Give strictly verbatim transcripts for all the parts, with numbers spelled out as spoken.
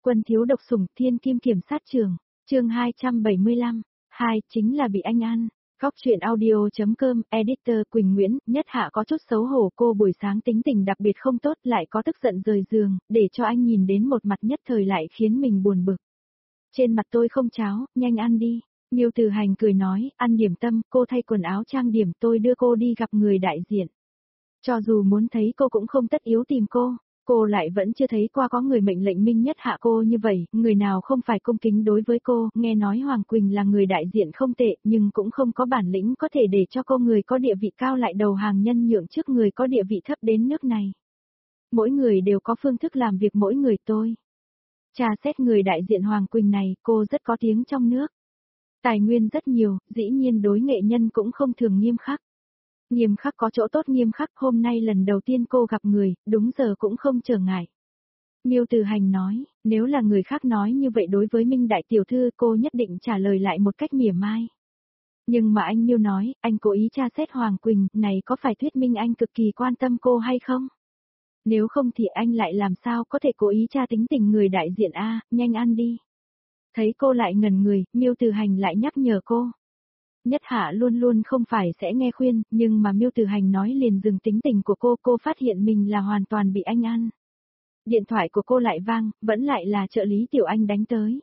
Quân thiếu độc sủng thiên kim kiểm sát trường, chương hai trăm bảy mươi lăm, hai chính là bị anh ăn. Góc truyện audio.com, editor Quỳnh Nguyễn, Nhất Hạ có chút xấu hổ, cô buổi sáng tính tình đặc biệt không tốt, lại có tức giận rời giường, để cho anh nhìn đến một mặt nhất thời lại khiến mình buồn bực. Trên mặt tôi không cháo, nhanh ăn đi. Miêu Từ Hành cười nói, ăn điểm tâm, cô thay quần áo trang điểm, tôi đưa cô đi gặp người đại diện. Cho dù muốn thấy cô cũng không tất yếu tìm cô. Cô lại vẫn chưa thấy qua có người mệnh lệnh Minh Nhất Hạ cô như vậy, người nào không phải cung kính đối với cô, nghe nói Hoàng Quỳnh là người đại diện không tệ, nhưng cũng không có bản lĩnh có thể để cho cô người có địa vị cao lại đầu hàng nhân nhượng trước người có địa vị thấp đến nước này. Mỗi người đều có phương thức làm việc mỗi người tôi. Tra xét người đại diện Hoàng Quỳnh này, cô rất có tiếng trong nước. Tài nguyên rất nhiều, dĩ nhiên đối nghệ nhân cũng không thường nghiêm khắc. Nghiêm khắc có chỗ tốt nghiêm khắc, hôm nay lần đầu tiên cô gặp người, đúng giờ cũng không trở ngại. Miêu Từ Hành nói, nếu là người khác nói như vậy đối với Minh đại tiểu thư cô nhất định trả lời lại một cách mỉa mai. Nhưng mà anh Miêu nói, anh cố ý tra xét Hoàng Quỳnh, này có phải thuyết minh anh cực kỳ quan tâm cô hay không? Nếu không thì anh lại làm sao có thể cố ý tra tính tình người đại diện a, nhanh ăn đi. Thấy cô lại ngần người, Miêu Từ Hành lại nhắc nhở cô. Nhất Hạ luôn luôn không phải sẽ nghe khuyên, nhưng mà Miêu Từ Hành nói liền dừng tính tình của cô, cô phát hiện mình là hoàn toàn bị anh ăn. Điện thoại của cô lại vang, vẫn lại là trợ lý Tiểu Anh đánh tới.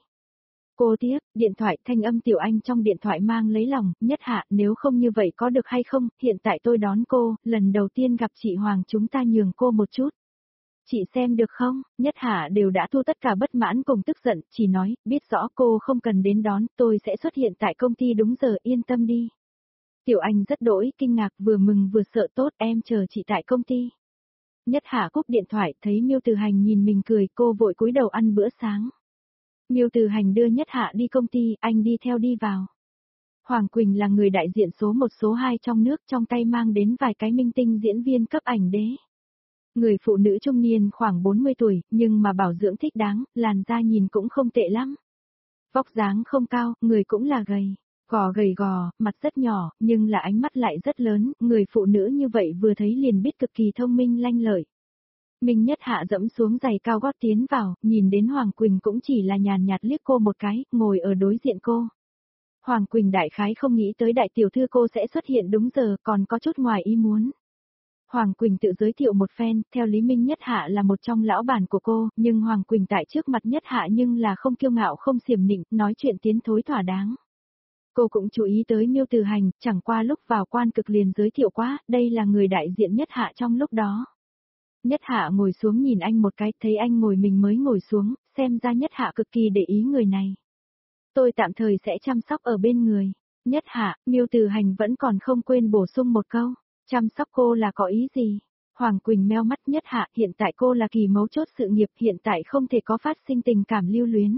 Cô tiếp, điện thoại, thanh âm Tiểu Anh trong điện thoại mang lấy lòng, Nhất Hạ, nếu không như vậy có được hay không, hiện tại tôi đón cô, lần đầu tiên gặp chị Hoàng chúng ta nhường cô một chút. Chị xem được không, Nhất Hạ đều đã thu tất cả bất mãn cùng tức giận, chỉ nói, biết rõ cô không cần đến đón, tôi sẽ xuất hiện tại công ty đúng giờ, yên tâm đi. Tiểu Anh rất đỗi kinh ngạc, vừa mừng vừa sợ, tốt, em chờ chị tại công ty. Nhất Hạ cúp điện thoại, thấy Miêu Từ Hành nhìn mình cười, cô vội cúi đầu ăn bữa sáng. Miêu Từ Hành đưa Nhất Hạ đi công ty, anh đi theo đi vào. Hoàng Quỳnh là người đại diện số một số hai trong nước, trong tay mang đến vài cái minh tinh diễn viên cấp ảnh đế. Người phụ nữ trung niên khoảng bốn mươi tuổi, nhưng mà bảo dưỡng thích đáng, làn da nhìn cũng không tệ lắm. Vóc dáng không cao, người cũng là gầy, gò gầy gò, mặt rất nhỏ, nhưng là ánh mắt lại rất lớn, người phụ nữ như vậy vừa thấy liền biết cực kỳ thông minh lanh lợi. Minh Nhất Hạ dẫm xuống giày cao gót tiến vào, nhìn đến Hoàng Quỳnh cũng chỉ là nhàn nhạt liếc cô một cái, ngồi ở đối diện cô. Hoàng Quỳnh đại khái không nghĩ tới đại tiểu thư cô sẽ xuất hiện đúng giờ, còn có chút ngoài ý muốn. Hoàng Quỳnh tự giới thiệu một phen, theo lý Minh Nhất Hạ là một trong lão bản của cô, nhưng Hoàng Quỳnh tại trước mặt Nhất Hạ nhưng là không kiêu ngạo không xiểm nịnh, nói chuyện tiến thối thỏa đáng. Cô cũng chú ý tới Miêu Từ Hành, chẳng qua lúc vào quan cực liền giới thiệu quá, đây là người đại diện Nhất Hạ trong lúc đó. Nhất Hạ ngồi xuống nhìn anh một cái, thấy anh ngồi mình mới ngồi xuống, xem ra Nhất Hạ cực kỳ để ý người này. Tôi tạm thời sẽ chăm sóc ở bên người. Nhất Hạ, Miêu Từ Hành vẫn còn không quên bổ sung một câu. Chăm sóc cô là có ý gì? Hoàng Quỳnh meo mắt. Nhất Hạ, hiện tại cô là kỳ mấu chốt sự nghiệp, hiện tại không thể có phát sinh tình cảm lưu luyến.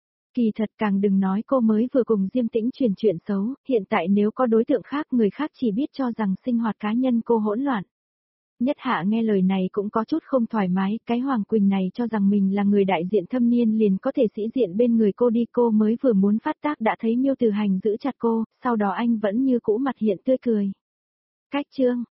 Kỳ thật càng đừng nói cô mới vừa cùng Diêm Tĩnh truyền chuyện xấu, hiện tại nếu có đối tượng khác người khác chỉ biết cho rằng sinh hoạt cá nhân cô hỗn loạn. Nhất Hạ nghe lời này cũng có chút không thoải mái, cái Hoàng Quỳnh này cho rằng mình là người đại diện thâm niên liền có thể sĩ diện bên người cô đi, cô mới vừa muốn phát tác đã thấy Miêu Từ Hành giữ chặt cô, sau đó anh vẫn như cũ mặt hiện tươi cười. Cách chương,